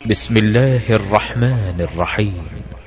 بسم الله الرحمن الرحيم.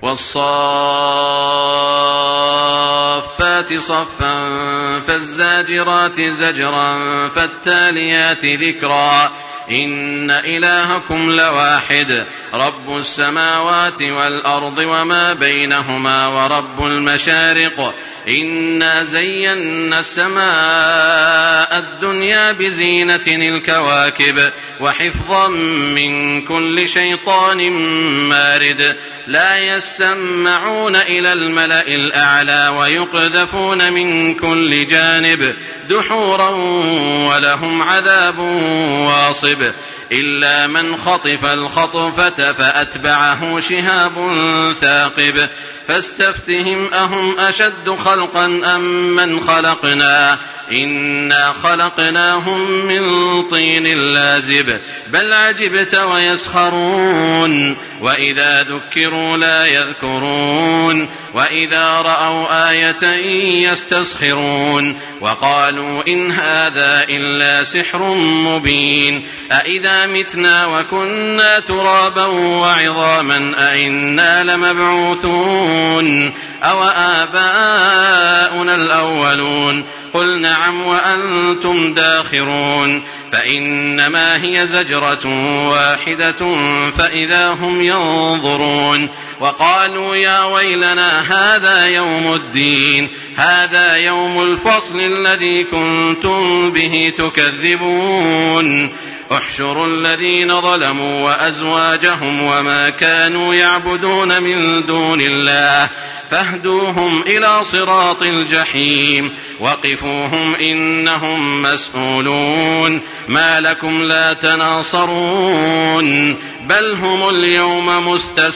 والصافات صفا فالزاجرات زجرا فالتاليات ذكرا إن إلهكم لواحد رب السماوات والأرض وما بينهما ورب المشارق إنا زينا السماء الدنيا بزينة الكواكب وحفظا من كل شيطان مارد لا يسمعون إلى الملأ الأعلى ويقذفون من كل جانب دحورا ولهم عذاب واصب إلا من خطف الخطفة فأتبعه شهاب ثاقب فاستفتهم أهم أشد خلقا أم من خلقنا إنا خلقناهم من طين لازب بل عجبت ويسخرون وإذا ذكروا لا يذكرون وإذا رأوا آية يستسخرون وقالوا إن هذا إلا سحر مبين أإذا متنا وكنا ترابا وعظاما أإنا لمبعوثون أو آباؤنا الأولون قل نعم وأنتم داخرون فإنما هي زجرة واحدة فإذا هم ينظرون وقالوا يا ويلنا هذا يوم الدين هذا يوم الفصل الذي كنتم به تكذبون احشروا الذين ظلموا وأزواجهم وما كانوا يعبدون من دون الله فاهدوهم إلى صراط الجحيم وقفوهم إنهم مسؤولون ما لكم لا تناصرون بل هم اليوم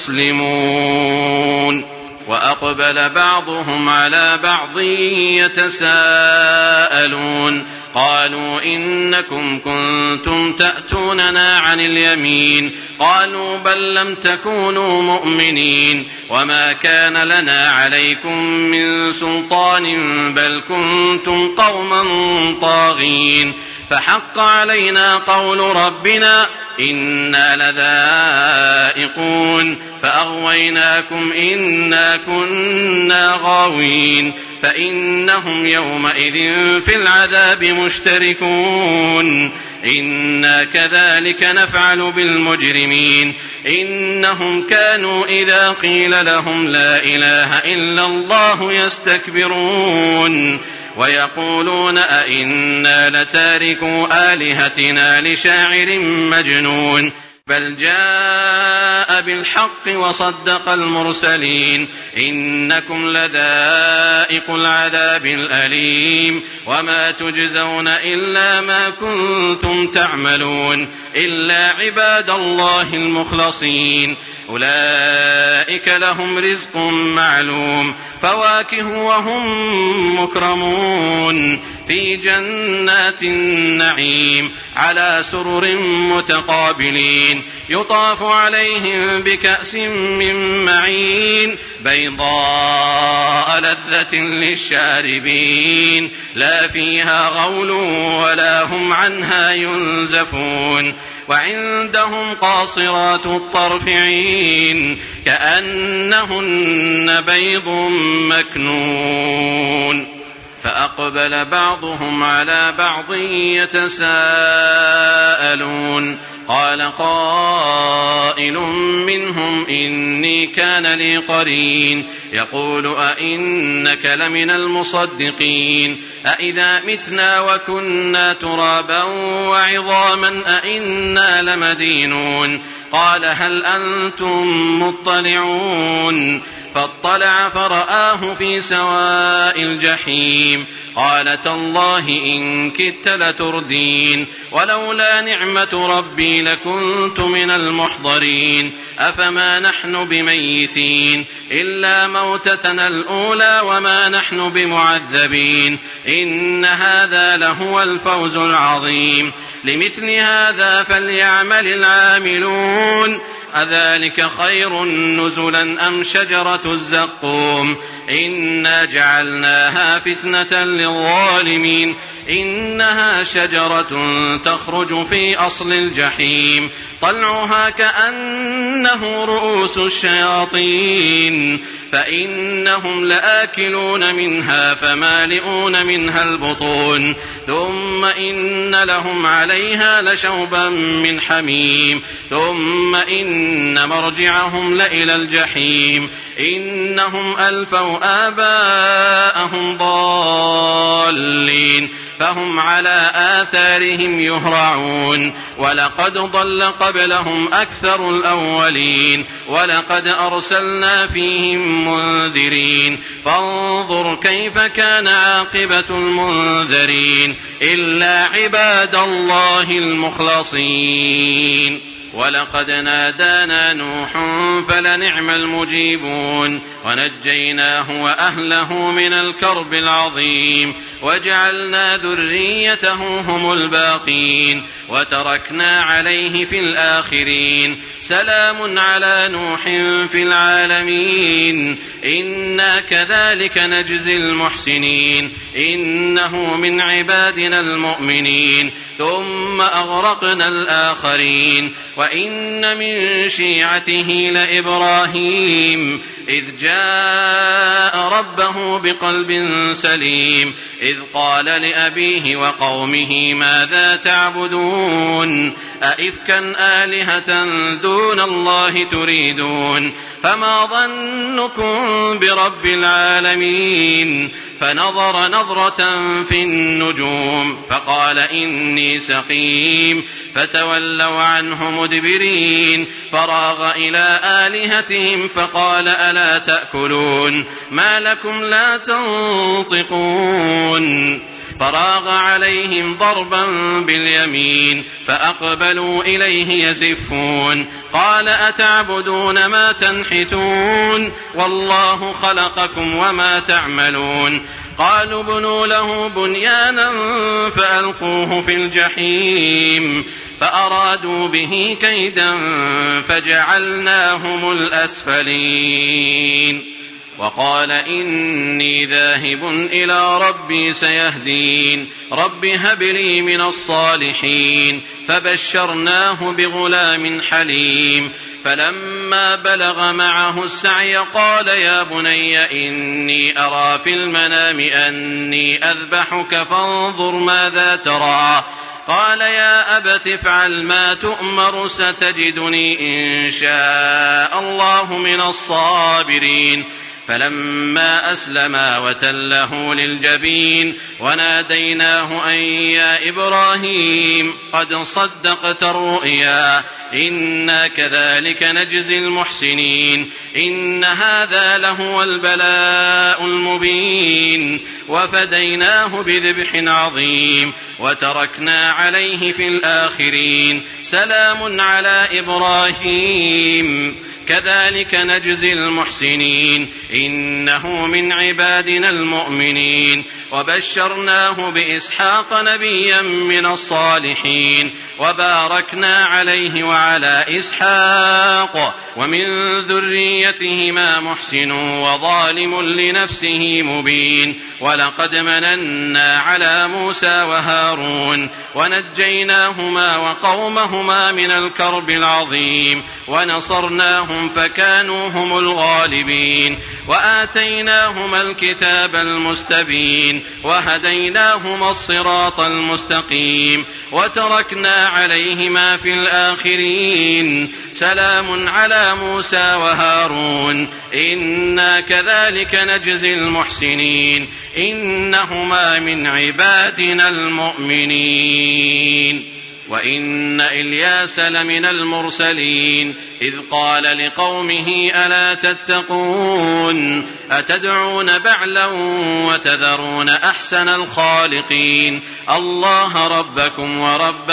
مستسلمون وأقبل بعضهم على بعض يتساءلون قالوا إنكم كنتم تأتوننا عن اليمين قالوا بل لم تكونوا مؤمنين وما كان لنا عليكم من سلطان بل كنتم قوما طاغين فحق علينا قول ربنا إنا لذائقون فأغويناكم إنا كنا غاوين فإنهم يومئذ في العذاب مشتركون إنا كذلك نفعل بالمجرمين إنهم كانوا إذا قيل لهم لا إله إلا الله يستكبرون ويقولون أئنا لتاركوا آلهتنا لشاعر مجنون بل جاء بالحق وصدق المرسلين إنكم لذائق العذاب الأليم وما تجزون إلا ما كنتم تعملون إلا عباد الله المخلصين أولئك لهم رزق معلوم فواكه وهم مكرمون في جنات النعيم على سرر متقابلين يطاف عليهم بكأس من معين بيضاء لذة للشاربين لا فيها غول ولا هم عنها ينزفون وعندهم قاصرات الطرف عين كأنهن بيض مكنون فأقبل بعضهم على بعض يتساءلون قال قائل منهم إني كان لي قرين يقول أئنك لمن المصدقين أئذا متنا وكنا ترابا وعظاما أئنا لمدينون قال هل أنتم مطلعون فاطلع فرآه في سواء الجحيم قال تالله إن كدت لتردين ولولا نعمة ربي لكنت من المحضرين أفما نحن بميتين إلا موتتنا الأولى وما نحن بمعذبين إن هذا لهو الفوز العظيم لمثل هذا فليعمل العاملون أذلك خير نزلا أم شجرة الزقوم إنا جعلناها فتنة للظالمين إنها شجرة تخرج في أصل الجحيم طلعها كأنه رؤوس الشياطين فإنهم لآكلون منها فمالئون منها البطون ثم إن لهم عليها لشوبا من حميم ثم إن مرجعهم لإلى الجحيم إنهم ألفوا آباءهم ضالين فهم على آثارهم يهرعون ولقد ضل قبلهم أكثر الأولين ولقد أرسلنا فيهم منذرين فانظر كيف كان عاقبة المنذرين إلا عباد الله المخلصين ولقد نادانا نوح فلنعم المجيبون ونجيناه وأهله من الكرب العظيم وجعلنا ذريته هم الباقين وتركنا عليه في الآخرين سلام على نوح في العالمين إنا كذلك نجزي المحسنين إنه من عبادنا المؤمنين ثم أغرقنا الآخرين وإن من شيعته لإبراهيم إذ جاء ربه بقلب سليم إذ قال لأبيه وقومه ماذا تعبدون أئفكا آلهة دون الله تريدون فما ظنكم برب العالمين فنظر نظرة في النجوم فقال إني سقيم فتولوا عنه مدبرين فراغ إلى آلهتهم فقال ألا تأكلون ما لكم لا تنطقون فراغ عليهم ضربا باليمين فأقبلوا إليه يزفون قال أتعبدون ما تنحتون والله خلقكم وما تعملون قالوا ابنوا له بنيانا فألقوه في الجحيم فأرادوا به كيدا فجعلناهم الأسفلين وقال إني ذاهب إلى ربي سيهدين رب هب لي من الصالحين فبشرناه بغلام حليم فلما بلغ معه السعي قال يا بني إني أرى في المنام أني أذبحك فانظر ماذا ترى قال يا أبت افعل ما تؤمر ستجدني إن شاء الله من الصابرين فلما أسلما وتله للجبين وناديناه أن يا إبراهيم قد صدقت الرؤيا إنا كذلك نجزي المحسنين إن هذا لهو البلاء المبين وفديناه بذبح عظيم وتركنا عليه في الآخرين سلام على إبراهيم كذلك نجزي المحسنين إنه من عبادنا المؤمنين وبشرناه بإسحاق نبيا من الصالحين وباركنا عليه وعلى إسحاق ومن ذريتهما محسن وظالم لنفسه مبين ولقد مننا على موسى وهارون ونجيناهما وقومهما من الكرب العظيم ونصرناهم فكانوا هم الغالبين وآتيناهما الكتاب المستبين وهديناهما الصراط المستقيم وتركنا عليهما في الآخرين سلام على موسى وهارون إنا كذلك نجزي المحسنين إنهما من عبادنا المؤمنين وإن إلياس لمن المرسلين إذ قال لقومه ألا تتقون أتدعون بعلا وتذرون أحسن الخالقين الله ربكم ورب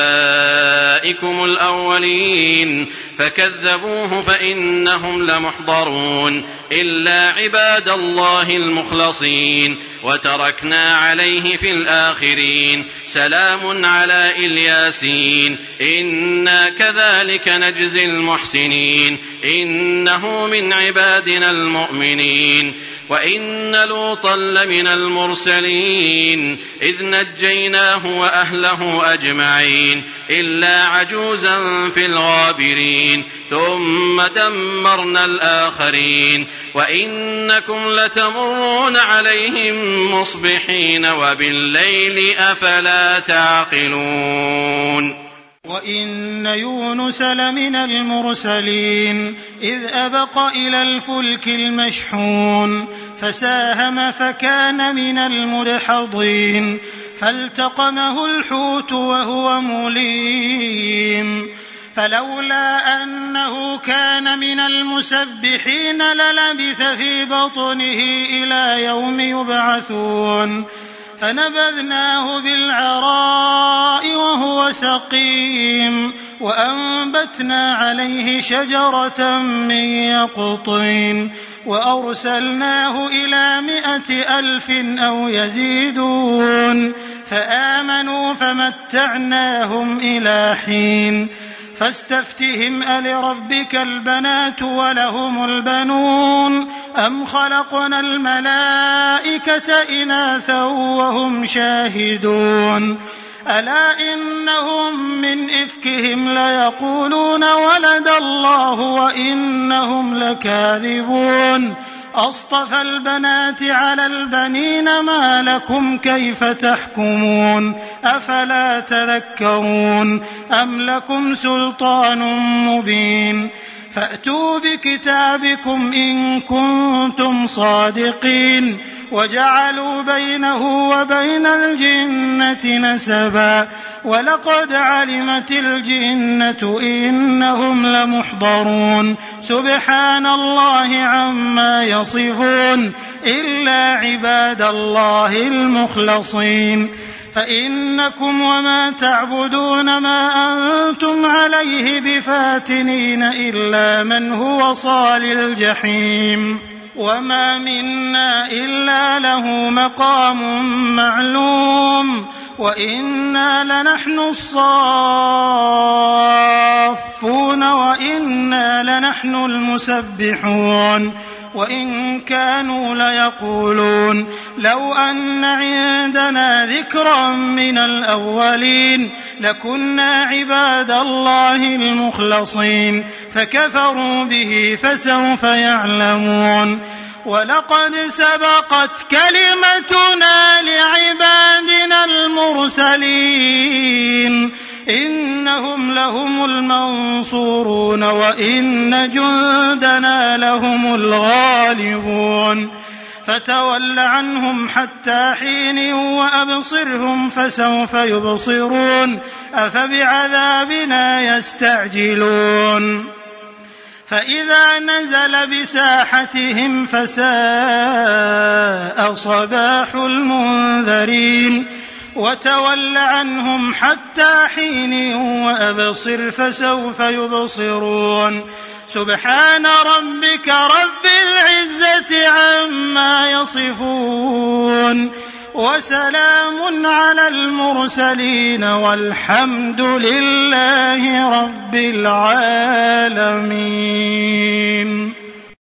آبائكم الأولين فكذبوه فإنهم لمحضرون إلا عباد الله المخلصين وتركنا عليه في الآخرين سلام على إلياسين إنا كذلك نجزي المحسنين إنه من عبادنا المؤمنين وإن لوطا لمن المرسلين إذ نجيناه وأهله أجمعين إلا عجوزا في الغابرين ثم دمرنا الآخرين وإنكم لتمرون عليهم مصبحين وبالليل أفلا تعقلون وإن يونس لمن المرسلين إذ أبق إلى الفلك المشحون فساهم فكان من المدحضين فالتقمه الحوت وهو مليم فلولا أنه كان من المسبحين للبث في بطنه إلى يوم يبعثون فنبذناه بالعراء وهو سقيم وأنبتنا عليه شجرة من يقطين وأرسلناه إلى 100,000 أو يزيدون فآمنوا فمتعناهم إلى حين فاستفتهم ألربك البنات ولهم البنون أم خلقنا الملائكة إناثا وهم شاهدون ألا إنهم من إفكهم ليقولون ولد الله وإنهم لكاذبون أصطفى البنات على البنين ما لكم كيف تحكمون أفلا تذكرون أم لكم سلطان مبين فأتوا بكتابكم إن كنتم صادقين وجعلوا بينه وبين الجنة نسبا ولقد علمت الجنة إنهم لمحضرون سبحان الله عما يصفون إلا عباد الله المخلصين فإنكم وما تعبدون ما أنتم عليه بفاتنين إلا من هو صال الجحيم وما منا إلا له مقام معلوم وإنا لنحن الصافون وإنا لنحن المسبحون وإن كانوا ليقولون لو أن عندنا ذكرا من الأولين لكنا عباد الله المخلصين فكفروا به فسوف يعلمون ولقد سبقت كلمتنا لعبادنا المرسلين إنهم لهم المنصورون وإن جندنا لهم الغالبون فتول عنهم حتى حين وأبصرهم فسوف يبصرون أفبعذابنا يستعجلون فإذا نزل بساحتهم فساء صباح المنذرين وتول عنهم حتى حين وأبصر فسوف يبصرون سبحان ربك رب العزة عما يصفون وسلام على المرسلين والحمد لله رب العالمين.